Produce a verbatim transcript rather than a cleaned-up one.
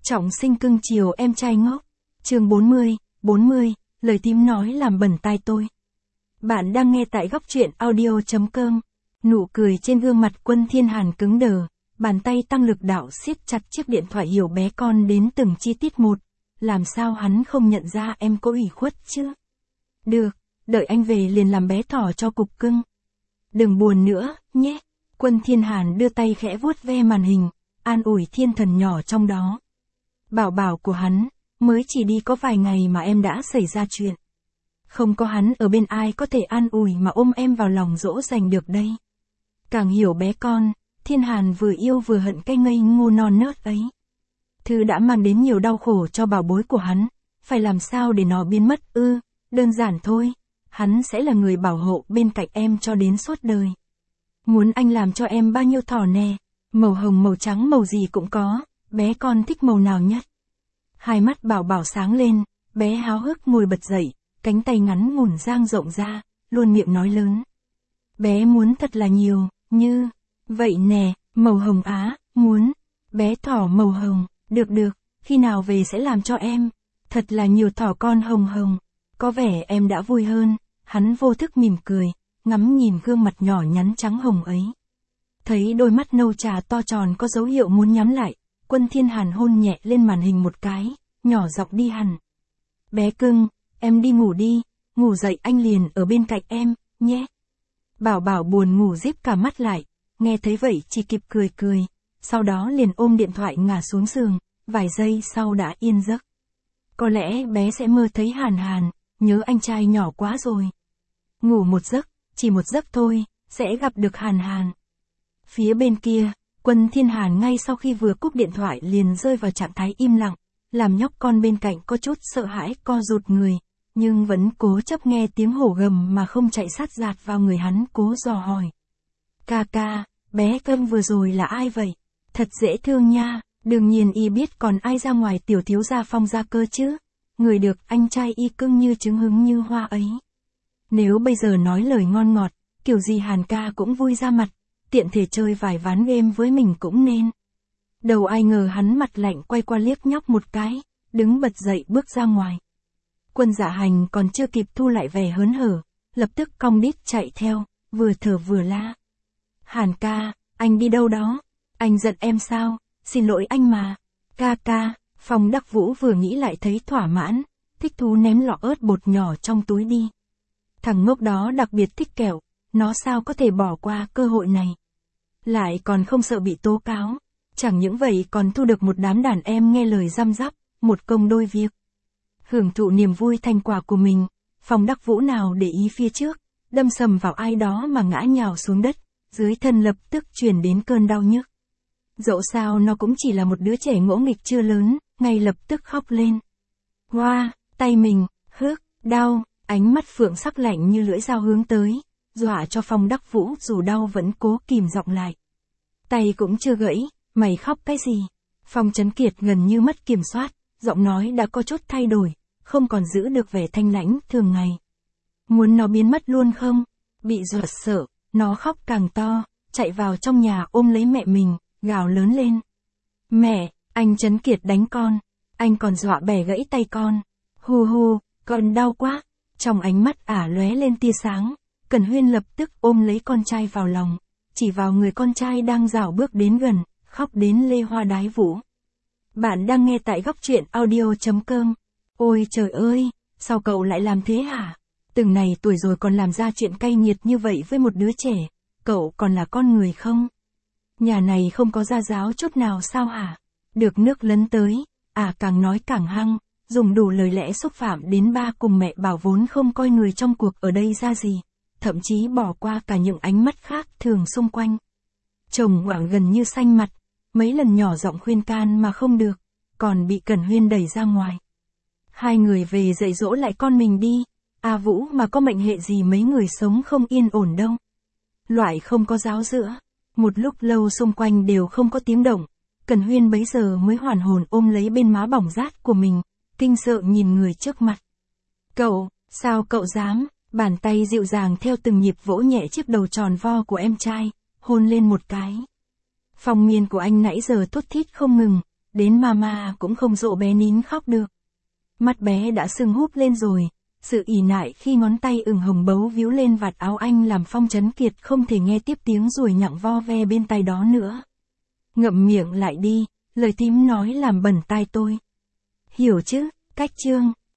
Trọng sinh cưng chiều em trai ngốc. Chương bốn mươi, bốn mươi, lời tím nói làm bẩn tai tôi. Bạn đang nghe tại góc truyện audio chấm com. Nụ cười trên gương mặt Quân Thiên Hàn cứng đờ, bàn tay tăng lực đạo siết chặt chiếc điện thoại hiểu bé con đến từng chi tiết một. Làm sao hắn không nhận ra em có ủy khuất chứ? Được, đợi anh về liền làm bé thỏ cho cục cưng. Đừng buồn nữa, nhé. Quân Thiên Hàn đưa tay khẽ vuốt ve màn hình, an ủi thiên thần nhỏ trong đó. Bảo bảo của hắn, mới chỉ đi có vài ngày mà em đã xảy ra chuyện. Không có hắn ở bên ai có thể an ủi mà ôm em vào lòng dỗ dành được đây. Càng hiểu bé con, Thiên Hàn vừa yêu vừa hận cái ngây ngô non nớt ấy. Thứ đã mang đến nhiều đau khổ cho bảo bối của hắn, phải làm sao để nó biến mất ư, đơn giản thôi, hắn sẽ là người bảo hộ bên cạnh em cho đến suốt đời. Muốn anh làm cho em bao nhiêu thỏ nè, màu hồng màu trắng màu gì cũng có, bé con thích màu nào nhất. Hai mắt bảo bảo sáng lên, bé háo hức ngồi bật dậy, cánh tay ngắn ngủn dang rộng ra, luôn miệng nói lớn. Bé muốn thật là nhiều, như, vậy nè, màu hồng á, muốn, bé thỏ màu hồng, được được, khi nào về sẽ làm cho em, thật là nhiều thỏ con hồng hồng, có vẻ em đã vui hơn, hắn vô thức mỉm cười, ngắm nhìn gương mặt nhỏ nhắn trắng hồng ấy. Thấy đôi mắt nâu trà to tròn có dấu hiệu muốn nhắm lại, Quân Thiên Hàn hôn nhẹ lên màn hình một cái, nhỏ giọng đi hẳn. Bé cưng, em đi ngủ đi, ngủ dậy anh liền ở bên cạnh em, nhé. Bảo bảo buồn ngủ díp cả mắt lại, nghe thấy vậy chỉ kịp cười cười, sau đó liền ôm điện thoại ngả xuống giường, vài giây sau đã yên giấc. Có lẽ bé sẽ mơ thấy Hàn Hàn, nhớ anh trai nhỏ quá rồi. Ngủ một giấc, chỉ một giấc thôi, sẽ gặp được Hàn Hàn. Phía bên kia, Quân Thiên Hàn ngay sau khi vừa cúp điện thoại liền rơi vào trạng thái im lặng, làm nhóc con bên cạnh có chút sợ hãi co rụt người, nhưng vẫn cố chấp nghe tiếng hổ gầm mà không chạy sát dạt vào người hắn cố dò hỏi. Ca ca, bé cưng vừa rồi là ai vậy? Thật dễ thương nha, đương nhiên y biết còn ai ra ngoài tiểu thiếu gia Phong gia cơ chứ, người được anh trai y cưng như trứng hứng như hoa ấy. Nếu bây giờ nói lời ngon ngọt, kiểu gì Hàn ca cũng vui ra mặt, tiện thể chơi vài ván game với mình cũng nên. Đầu ai ngờ hắn mặt lạnh quay qua liếc nhóc một cái, đứng bật dậy bước ra ngoài. Quân Dạ Hành còn chưa kịp thu lại vẻ hớn hở, lập tức cong đít chạy theo, vừa thở vừa la. Hàn ca, anh đi đâu đó? Anh giận em sao? Xin lỗi anh mà. Ca ca, Phong Đắc Vũ vừa nghĩ lại thấy thỏa mãn, thích thú ném lọ ớt bột nhỏ trong túi đi. Thằng ngốc đó đặc biệt thích kẹo, nó sao có thể bỏ qua cơ hội này. Lại còn không sợ bị tố cáo, chẳng những vậy còn thu được một đám đàn em nghe lời răm rắp, một công đôi việc. Hưởng thụ niềm vui thành quả của mình, Phong Đắc Vũ nào để ý phía trước, đâm sầm vào ai đó mà ngã nhào xuống đất, dưới thân lập tức truyền đến cơn đau nhức. Dẫu sao nó cũng chỉ là một đứa trẻ ngỗ nghịch chưa lớn, ngay lập tức khóc lên. Hoa, tay mình, hước, đau, ánh mắt phượng sắc lạnh như lưỡi dao hướng tới, dọa cho Phong Đắc Vũ dù đau vẫn cố kìm giọng lại. Tay cũng chưa gãy, mày khóc cái gì? Phong Chấn Kiệt gần như mất kiểm soát, giọng nói đã có chút thay đổi, không còn giữ được vẻ thanh lãnh thường ngày. Muốn nó biến mất luôn không? Bị dọa sợ, nó khóc càng to, chạy vào trong nhà ôm lấy mẹ mình, gào lớn lên. Mẹ, anh Chấn Kiệt đánh con, anh còn dọa bẻ gãy tay con. Hu hu, con đau quá. Trong ánh mắt ả lóe lên tia sáng, Cẩn Huyên lập tức ôm lấy con trai vào lòng, chỉ vào người con trai đang rảo bước đến gần, khóc đến lê hoa đái vũ. Bạn đang nghe tại góc truyện audio chấm com. Ôi trời ơi, sao cậu lại làm thế hả? Từng này tuổi rồi còn làm ra chuyện cay nghiệt như vậy với một đứa trẻ, cậu còn là con người không? Nhà này không có gia giáo chút nào sao hả? Được nước lấn tới, à càng nói càng hăng, dùng đủ lời lẽ xúc phạm đến ba cùng mẹ bảo vốn không coi người trong cuộc ở đây ra gì, thậm chí bỏ qua cả những ánh mắt khác thường xung quanh. Chồng Hoảng gần như xanh mặt, mấy lần nhỏ giọng khuyên can mà không được, còn bị Cẩn Huyên đẩy ra ngoài. Hai người về dạy dỗ lại con mình đi, A Vũ mà có mệnh hệ gì mấy người sống không yên ổn đâu. Loại không có giáo giữa, một lúc lâu xung quanh đều không có tiếng động, Cẩn Huyên bấy giờ mới hoàn hồn ôm lấy bên má bỏng rát của mình, kinh sợ nhìn người trước mặt. Cậu, sao cậu dám? Bàn tay dịu dàng theo từng nhịp vỗ nhẹ chiếc đầu tròn vo của em trai, hôn lên một cái. Phong Miên của anh nãy giờ thút thít không ngừng, đến mama cũng không dỗ bé nín khóc được. Mắt bé đã sưng húp lên rồi, sự ỉ nại khi ngón tay ửng hồng bấu víu lên vạt áo anh làm Phong Chấn Kiệt không thể nghe tiếp tiếng ruồi nhặng vo ve bên tai đó nữa. Ngậm miệng lại đi, lời tím nói làm bẩn tai tôi. Hiểu chứ, Cách Trương.